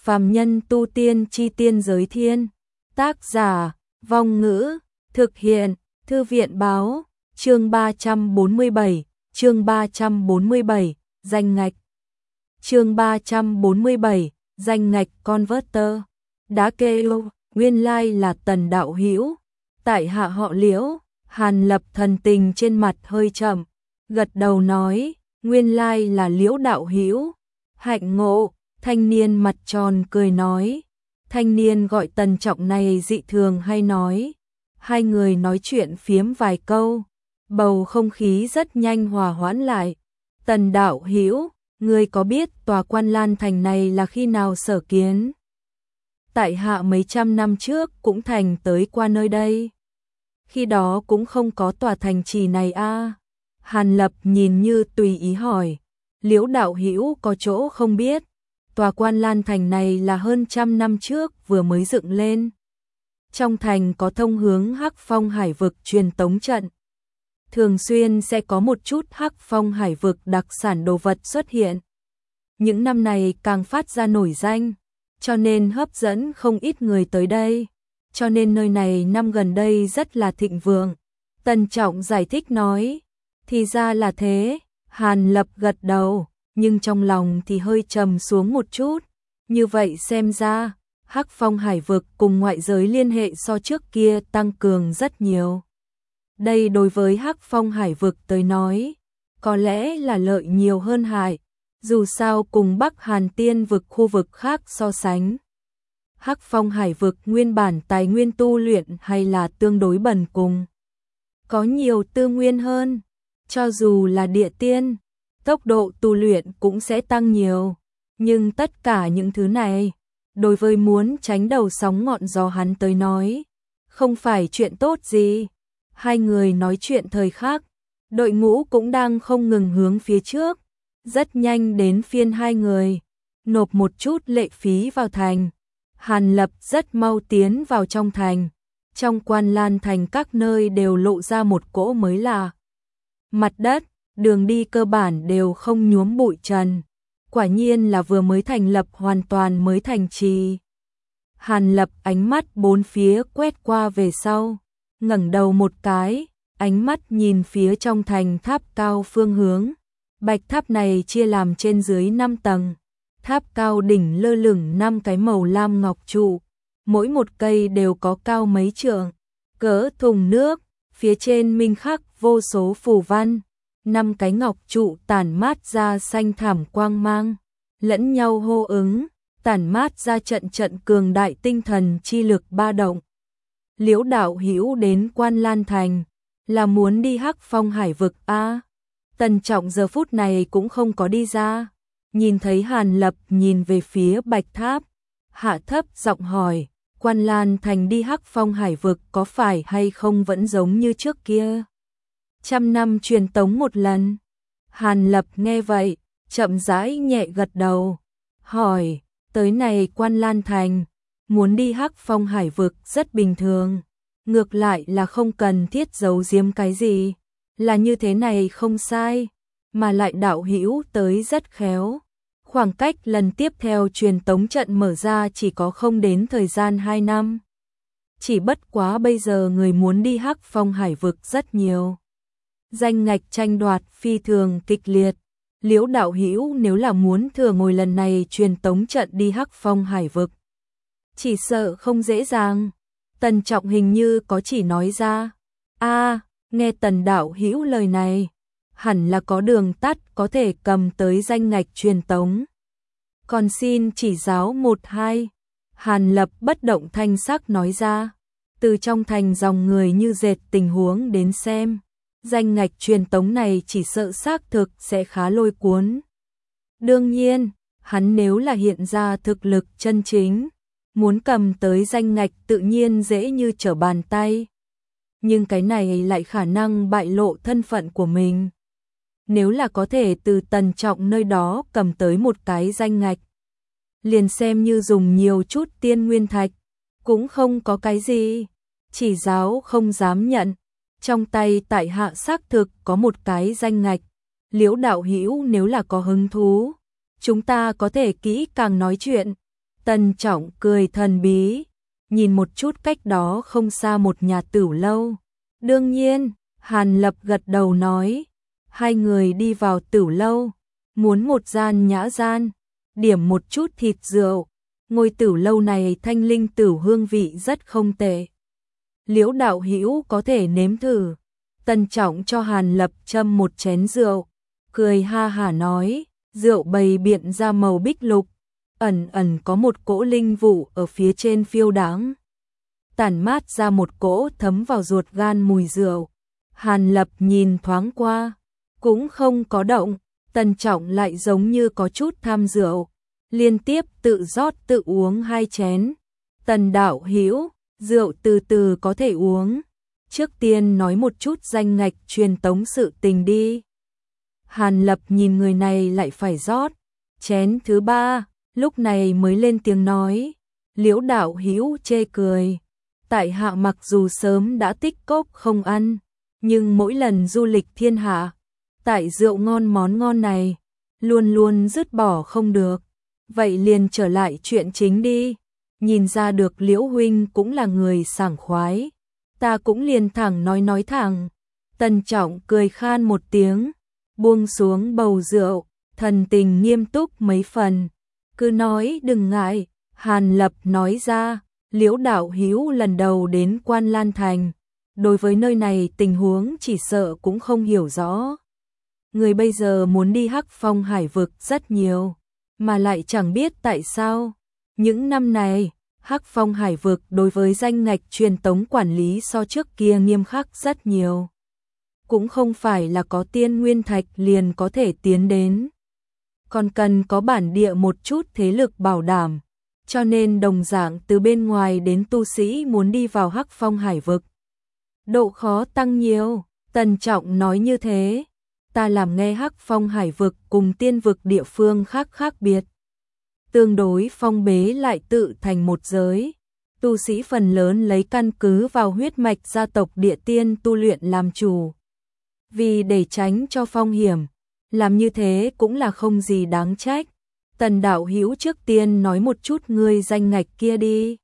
Phàm nhân tu tiên chi tiên giới thiên. Tác giả, Vong Ngữ, thực hiện, Thư viện báo, chương 347, danh ngạch. Chương 347, danh ngạch converter. Đã kêu, nguyên lai là Tần đạo hữu. Tại hạ họ Liễu. Hàn Lập thần tình trên mặt hơi chậm, gật đầu nói, nguyên lai là Liễu đạo hữu. Hạnh ngộ. Thanh niên mặt tròn cười nói. Thanh niên gọi Tần Trọng này dị thường hay nói. Hai người nói chuyện phiếm vài câu, bầu không khí rất nhanh hòa hoãn lại. Tần đạo hữu, ngươi có biết tòa Quan Lan thành này là khi nào sở kiến? Tại hạ mấy trăm năm trước cũng thành tới qua nơi đây. Khi đó cũng không có tòa thành trì này a. Hàn Lập nhìn như tùy ý hỏi. Liễu đạo hữu có chỗ không biết. Tòa Quan Lan thành này là hơn 100 năm trước vừa mới dựng lên. Trong thành có thông hướng Hắc Phong Hải vực truyền tống trận. Thường xuyên sẽ có một chút Hắc Phong Hải vực đặc sản đồ vật xuất hiện. Những năm này càng phát ra nổi danh, cho nên hấp dẫn không ít người tới đây. Cho nên nơi này năm gần đây rất là thịnh vượng. Tần Trọng giải thích nói. Thì ra là thế. Hàn Lập gật đầu, nhưng trong lòng thì hơi trầm xuống một chút. Như vậy xem ra, Hắc Phong Hải vực cùng ngoại giới liên hệ so trước kia tăng cường rất nhiều. Đây đối với Hắc Phong Hải vực tới nói, có lẽ là lợi nhiều hơn hại. Dù sao cùng Bắc Hàn Tiên vực khu vực khác so sánh, Hắc Phong Hải vực nguyên bản tài nguyên tu luyện hay là tương đối bần cùng. Có nhiều tư nguyên hơn, cho dù là địa tiên, tốc độ tu luyện cũng sẽ tăng nhiều. Nhưng tất cả những thứ này, đối với muốn tránh đầu sóng ngọn gió hắn tới nói, không phải chuyện tốt gì. Hai người nói chuyện thời khắc, đội ngũ cũng đang không ngừng hướng phía trước. Rất nhanh đến phiên hai người, nộp một chút lệ phí vào thành. Hàn Lập rất mau tiến vào trong thành. Trong Quan Lan thành các nơi đều lộ ra một cỗ mới lạ. Mặt đất, đường đi cơ bản đều không nhuốm bụi trần. Quả nhiên là vừa mới thành lập hoàn toàn mới thành trì. Hàn Lập ánh mắt bốn phía quét qua về sau, ngẩng đầu một cái, ánh mắt nhìn phía trong thành tháp cao phương hướng. Bạch tháp này chia làm trên dưới 5 tầng. Tháp cao đỉnh lơ lửng 5 cái màu lam ngọc trụ, mỗi một cây đều có cao mấy trượng, cỡ thùng nước, phía trên minh khắc vô số phù văn. 5 cái ngọc trụ tản mát ra xanh thảm quang mang, lẫn nhau hô ứng, tản mát ra trận trận cường đại tinh thần chi lực ba động. Liễu đạo hữu đến Quan Lan thành, là muốn đi Hắc Phong Hải vực a? Tần Trọng giờ phút này cũng không có đi ra, nhìn thấy Hàn Lập nhìn về phía Bạch Tháp, hạ thấp giọng hỏi, Quan Lan thành đi Hắc Phong Hải vực có phải hay không vẫn giống như trước kia? 100 năm truyền tống một lần. Hàn Lập nghe vậy, chậm rãi nhẹ gật đầu, hỏi, tới này Quan Lan thành, muốn đi Hắc Phong Hải vực rất bình thường, ngược lại là không cần thiết giấu giếm cái gì, là như thế này không sai, mà lại đạo hữu tới rất khéo. Khoảng cách lần tiếp theo truyền tống trận mở ra chỉ có không đến thời gian 2 năm. Chỉ bất quá bây giờ người muốn đi Hắc Phong Hải vực rất nhiều. Danh ngạch tranh đoạt phi thường kịch liệt. Liễu đạo hữu nếu là muốn thừa ngồi lần này truyền tống trận đi Hắc Phong Hải vực, chỉ sợ không dễ dàng. Tần Trọng hình như có chỉ nói ra. Nghe Tần đạo hữu lời này, hẳn là có đường tắt có thể cầm tới danh ngạch truyền tống. Còn xin chỉ giáo 1-2. Hàn Lập bất động thanh sắc nói ra. Từ trong thành dòng người như dệt tình huống đến xem, danh ngạch truyền tống này chỉ sợ xác thực sẽ khá lôi cuốn. Đương nhiên, hắn nếu là hiện ra thực lực chân chính, muốn cầm tới danh ngạch tự nhiên dễ như trở bàn tay. Nhưng cái này lại khả năng bại lộ thân phận của mình. Nếu là có thể từ Tần Trọng nơi đó cầm tới một cái danh ngạch, liền xem như dùng nhiều chút tiên nguyên thạch, cũng không có cái gì. Chỉ giáo không dám nhận. Trong tay tại hạ xác thực có một cái danh ngạch. Liễu đạo hữu nếu là có hứng thú, chúng ta có thể kỹ càng nói chuyện. Tần Trọng cười thần bí, nhìn một chút cách đó không xa một nhà tửu lâu. Đương nhiên, Hàn Lập gật đầu nói, hai người đi vào tửu lâu, muốn một gian nhã gian, điểm một chút thịt rượu. Ngôi tửu lâu này thanh linh tửu hương vị rất không tệ. Liễu đạo hữu có thể nếm thử. Tần Trọng cho Hàn Lập châm một chén rượu, cười ha hả nói, rượu bày biện ra màu bích lục, ẩn ẩn có một cỗ linh vụ ở phía trên phiêu đáng. Tản mát ra một cỗ thấm vào ruột gan mùi rượu. Hàn Lập nhìn thoáng qua, cũng không có động. Tần Trọng lại giống như có chút tham rượu, liên tiếp tự rót tự uống hai chén. Tần đạo hữu, rượu từ từ có thể uống. Trước tiên nói một chút danh ngạch truyền tống sự tình đi. Hàn Lập nhìn người này lại phải rót. Chén thứ ba, lúc này mới lên tiếng nói. Liễu đạo hữu chê cười. Tại hạ mặc dù sớm đã tích cóp không ăn, nhưng mỗi lần du lịch thiên hạ, tại rượu ngon món ngon này, luôn luôn dứt bỏ không được. Vậy liền trở lại chuyện chính đi. Nhìn ra được Liễu huynh cũng là người sảng khoái. Ta cũng liền thẳng nói thẳng. Tần Trọng cười khan một tiếng, buông xuống bầu rượu, thần tình nghiêm túc mấy phần. Cứ nói đừng ngại. Hàn Lập nói ra, Liễu đạo hữu lần đầu đến Quan Lan Thành, đối với nơi này tình huống chỉ sợ cũng không hiểu rõ. Người bây giờ muốn đi Hắc Phong Hải vực rất nhiều, mà lại chẳng biết tại sao. Những năm này, Hắc Phong Hải vực đối với danh ngạch truyền tống quản lý so trước kia nghiêm khắc rất nhiều. Cũng không phải là có tiên nguyên thạch liền có thể tiến đến. Còn cần có bản địa một chút thế lực bảo đảm. Cho nên đồng dạng từ bên ngoài đến tu sĩ muốn đi vào Hắc Phong Hải vực, độ khó tăng nhiều. Tần Trọng nói như thế. Ta làm nghe Hắc Phong Hải vực cùng tiên vực địa phương khác biệt. Tương đối phong bế lại tự thành một giới. Tu sĩ phần lớn lấy căn cứ vào huyết mạch gia tộc địa tiên tu luyện làm chủ. Vì để tránh cho phong hiểm, làm như thế cũng là không gì đáng trách. Tần đạo hữu trước tiên nói một chút ngươi danh ngạch kia đi.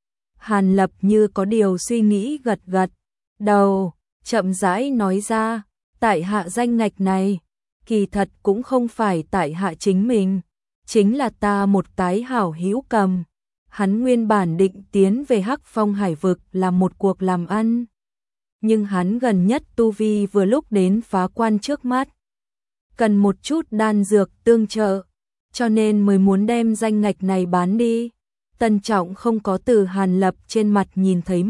Hàn Lập như có điều suy nghĩ gật gật đầu, chậm rãi nói ra, tại hạ danh ngạch này, kỳ thật cũng không phải tại hạ chính mình, chính là ta một cái hảo hữu cầm. Hắn nguyên bản định tiến về Hắc Phong Hải vực làm một cuộc làm ăn, nhưng hắn gần nhất tu vi vừa lúc đến phá quan trước mắt, cần một chút đan dược tương trợ, cho nên mới muốn đem danh ngạch này bán đi. Tần Trọng không có từ Hàn Lập trên mặt nhìn thấy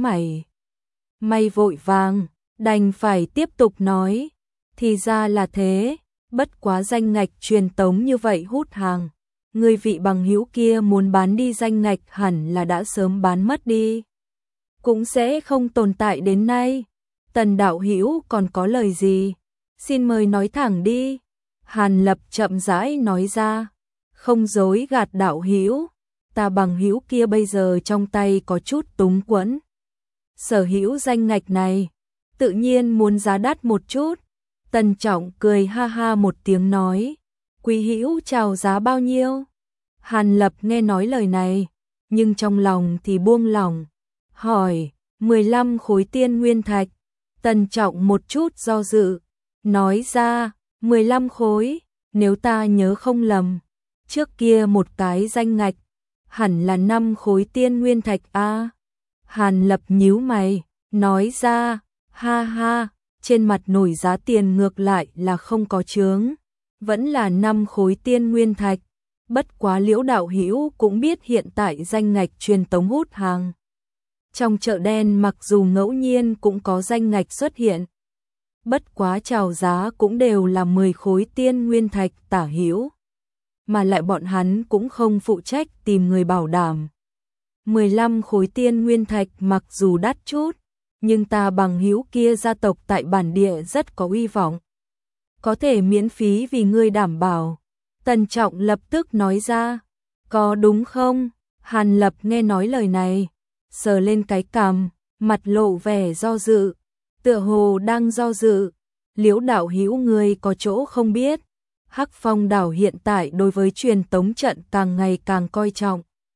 may vội vàng, đành phải tiếp tục nói, thì ra là thế, bất quá danh ngạch truyền tống như vậy hút hàng. Người vị bằng hữu kia muốn bán đi danh ngạch hẳn là đã sớm bán mất đi, cũng sẽ không tồn tại đến nay. Tần đạo hữu còn có lời gì? Xin mời nói thẳng đi. Hàn Lập chậm rãi nói ra, không dối gạt đạo hữu, ta bằng hữu kia bây giờ trong tay có chút túng quẫn. Sở hữu danh ngạch này, tự nhiên muốn giá đắt một chút. Tần Trọng cười ha ha một tiếng nói, quý hữu chào giá bao nhiêu? Hàn Lập nghe nói lời này, nhưng trong lòng thì buông lỏng, hỏi, 15 khối tiên nguyên thạch. Tần Trọng một chút do dự, nói ra, 15 khối, nếu ta nhớ không lầm, trước kia một cái danh ngạch, hẳn là 5 khối tiên nguyên thạch a. Hàn Lập nhíu mày, nói ra, ha ha, trên mặt nổi giá tiền ngược lại là không có chướng, vẫn là 5 khối tiên nguyên thạch. Bất quá Liễu đạo hữu cũng biết hiện tại danh ngạch truyền tống hút hàng. Trong chợ đen mặc dù ngẫu nhiên cũng có danh ngạch xuất hiện, bất quá chào giá cũng đều là 10 khối tiên nguyên thạch tả hữu, mà lại bọn hắn cũng không phụ trách tìm người bảo đảm. 15 khối tiên nguyên thạch mặc dù đắt chút, nhưng ta bằng hữu kia gia tộc tại bản địa rất có uy vọng, có thể miễn phí vì ngươi đảm bảo. Tần Trọng lập tức nói ra, có đúng không? Hàn Lập nghe nói lời này, sờ lên cái cằm, mặt lộ vẻ do dự, tựa hồ đang do dự. Liễu đạo hữu ngươi có chỗ không biết, Hắc Phong đảo hiện tại đối với truyền tống trận càng ngày càng coi trọng.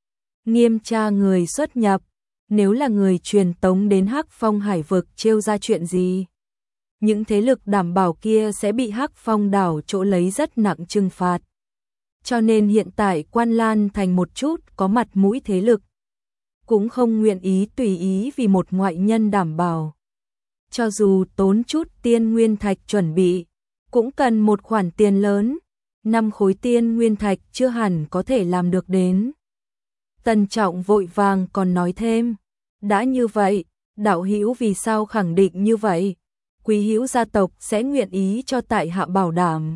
nghiêm tra người xuất nhập, nếu là người truyền tống đến Hắc Phong hải vực trêu ra chuyện gì. Những thế lực đảm bảo kia sẽ bị Hắc Phong đảo chỗ lấy rất nặng trừng phạt. Cho nên hiện tại Quan Lan thành một chút có mặt mũi thế lực, cũng không nguyện ý tùy ý vì một ngoại nhân đảm bảo. Cho dù tốn chút tiên nguyên thạch chuẩn bị, cũng cần một khoản tiền lớn, 5 khối tiên nguyên thạch chưa hẳn có thể làm được đến. Tần Trọng vội vàng còn nói thêm, đã như vậy, đạo hữu vì sao khẳng định như vậy? Quý hữu gia tộc sẽ nguyện ý cho tại hạ bảo đảm.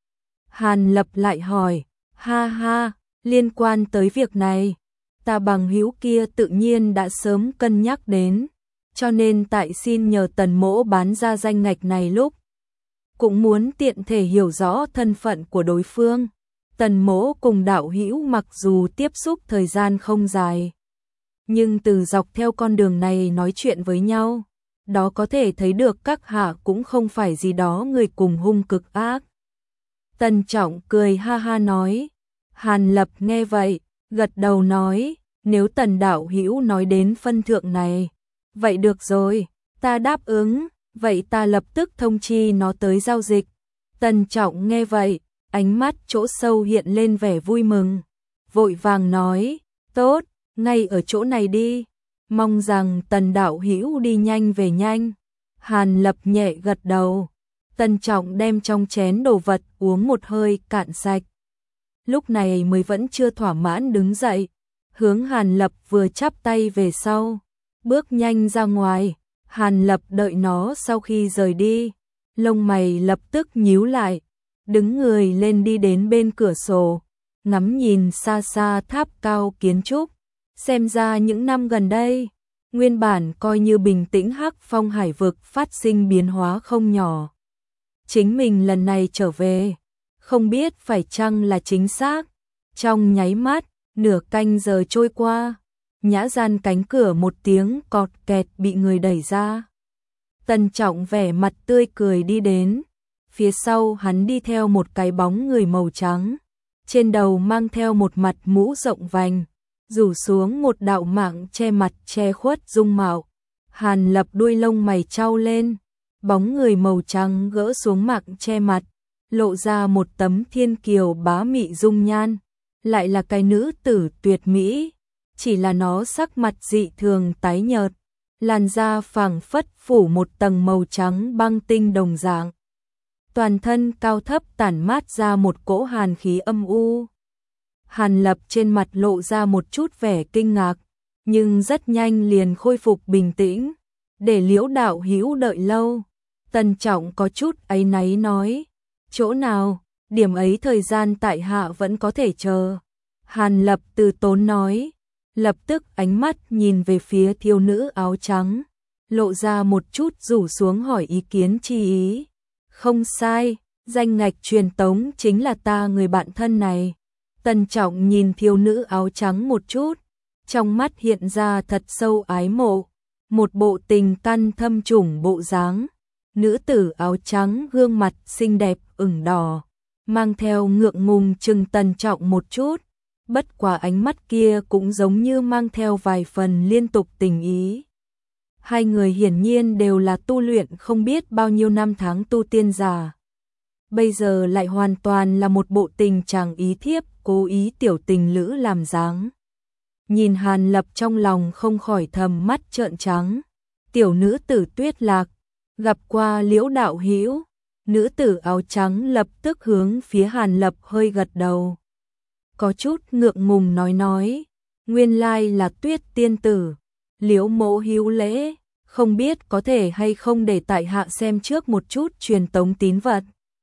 Hàn Lập lại hỏi, ha ha, liên quan tới việc này, ta bằng hữu kia tự nhiên đã sớm cân nhắc đến, cho nên tại xin nhờ Tần mỗ bán ra danh ngạch này lúc, cũng muốn tiện thể hiểu rõ thân phận của đối phương. Tần mỗ cùng đạo hữu mặc dù tiếp xúc thời gian không dài, nhưng từ dọc theo con đường này nói chuyện với nhau, đó có thể thấy được các hạ cũng không phải gì đó người cùng hung cực ác. Tần Trọng cười ha ha nói. Hàn Lập nghe vậy, gật đầu nói, nếu Tần đạo hữu nói đến phân thượng này, vậy được rồi, ta đáp ứng, vậy ta lập tức thông chi nó tới giao dịch. Tần Trọng nghe vậy, ánh mắt chỗ sâu hiện lên vẻ vui mừng, vội vàng nói, tốt, ngay ở chỗ này đi, mong rằng Tần đạo hữu đi nhanh về nhanh. Hàn Lập nhẹ gật đầu. Tần Trọng đem trong chén đồ vật uống một hơi cạn sạch. Lúc này mới vẫn chưa thỏa mãn đứng dậy, hướng Hàn Lập vừa chắp tay về sau, bước nhanh ra ngoài. Hàn Lập đợi nó sau khi rời đi, lông mày lập tức nhíu lại, đứng người lên đi đến bên cửa sổ, ngắm nhìn xa xa tháp cao kiến trúc. Xem ra những năm gần đây, nguyên bản coi như bình tĩnh Hắc Phong hải vực phát sinh biến hóa không nhỏ. Chính mình lần này trở về, không biết phải chăng là chính xác. Trong nháy mắt, nửa canh giờ trôi qua, nhã gian cánh cửa một tiếng cọt kẹt bị người đẩy ra. Tần Trọng vẻ mặt tươi cười đi đến, phía sau hắn đi theo một cái bóng người màu trắng, trên đầu mang theo một mặt mũ rộng vành, rủ xuống một đạo mạng che mặt che khuất dung mạo. Hàn Lập đuôi lông mày chau lên, bóng người màu trắng gỡ xuống mạng che mặt, lộ ra một tấm thiên kiều bá mị dung nhan, lại là cái nữ tử tuyệt mỹ, chỉ là nó sắc mặt dị thường tái nhợt, làn da phảng phất phủ một tầng màu trắng băng tinh đồng dạng. Toàn thân cao thấp tản mát ra một cỗ hàn khí âm u. Hàn Lập trên mặt lộ ra một chút vẻ kinh ngạc, nhưng rất nhanh liền khôi phục bình tĩnh, để Liễu đạo hữu đợi lâu. Tần Trọng có chút áy náy nói, chỗ nào, điểm ấy thời gian tại hạ vẫn có thể chờ. Hàn Lập từ tốn nói, lập tức ánh mắt nhìn về phía thiếu nữ áo trắng, lộ ra một chút rủ xuống hỏi ý kiến chi ý. Không sai, danh ngạch truyền tống chính là ta người bạn thân này. Tần Trọng nhìn thiếu nữ áo trắng một chút, trong mắt hiện ra thật sâu ái mộ, một bộ tình căn thâm trùng bộ dáng. Nữ tử áo trắng gương mặt xinh đẹp ửng đỏ, mang theo ngượng ngùng chừng Tần Trọng một chút, bất quá ánh mắt kia cũng giống như mang theo vài phần liên tục tình ý. Hai người hiển nhiên đều là tu luyện không biết bao nhiêu năm tháng tu tiên giả, bây giờ lại hoàn toàn là một bộ tình chàng ý thiếp cố ý tiểu tình lữ làm dáng. Nhìn Hàn Lập trong lòng không khỏi thầm mắt trợn trắng. Tiểu nữ tử Tuyết Lạc, gặp qua Liễu đạo hữu. Nữ tử áo trắng lập tức hướng phía Hàn Lập hơi gật đầu, có chút ngượng ngùng nói, nguyên lai là Tuyết tiên tử. Liễu mộ hữu lễ, không biết có thể hay không để tại hạ xem trước một chút truyền tống tín vật.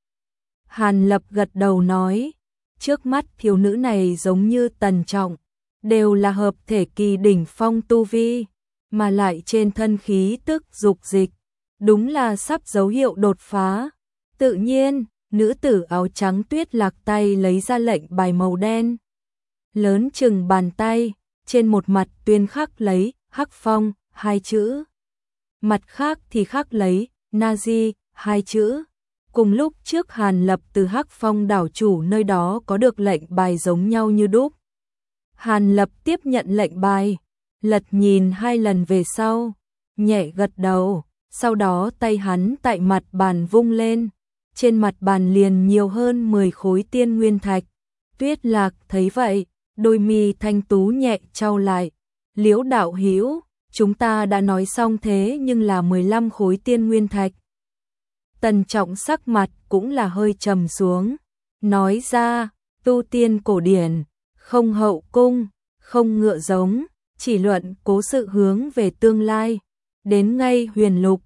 Hàn Lập gật đầu nói, trước mắt thiếu nữ này giống như Tần Trọng, đều là hợp thể kỳ đỉnh phong tu vi, mà lại trên thân khí tức dục dịch, đúng là sắp dấu hiệu đột phá. Tự nhiên, nữ tử áo trắng Tuyết Lạc tay lấy ra lệnh bài màu đen, lớn chừng bàn tay, trên một mặt tuyên khắc lấy Hắc Phong 2 chữ, mặt khác thì khắc lấy Nazi 2 chữ. Cùng lúc trước Hàn Lập từ Hắc Phong đảo chủ nơi đó có được lệnh bài giống nhau như đúc. Hàn Lập tiếp nhận lệnh bài, lật nhìn 2 lần về sau, nhẹ gật đầu, sau đó tay hắn tại mặt bàn vung lên, trên mặt bàn liền nhiều hơn 10 khối tiên nguyên thạch. Tuyết Lạc thấy vậy, đôi mi thanh tú nhẹ chau lại, Liễu đạo hữu, chúng ta đã nói xong thế nhưng là 15 khối tiên nguyên thạch. Tần Trọng sắc mặt cũng là hơi trầm xuống, nói ra, tu tiên cổ điển, không hậu cung, không ngựa giống, chỉ luận cố sự hướng về tương lai, đến ngay huyền lục,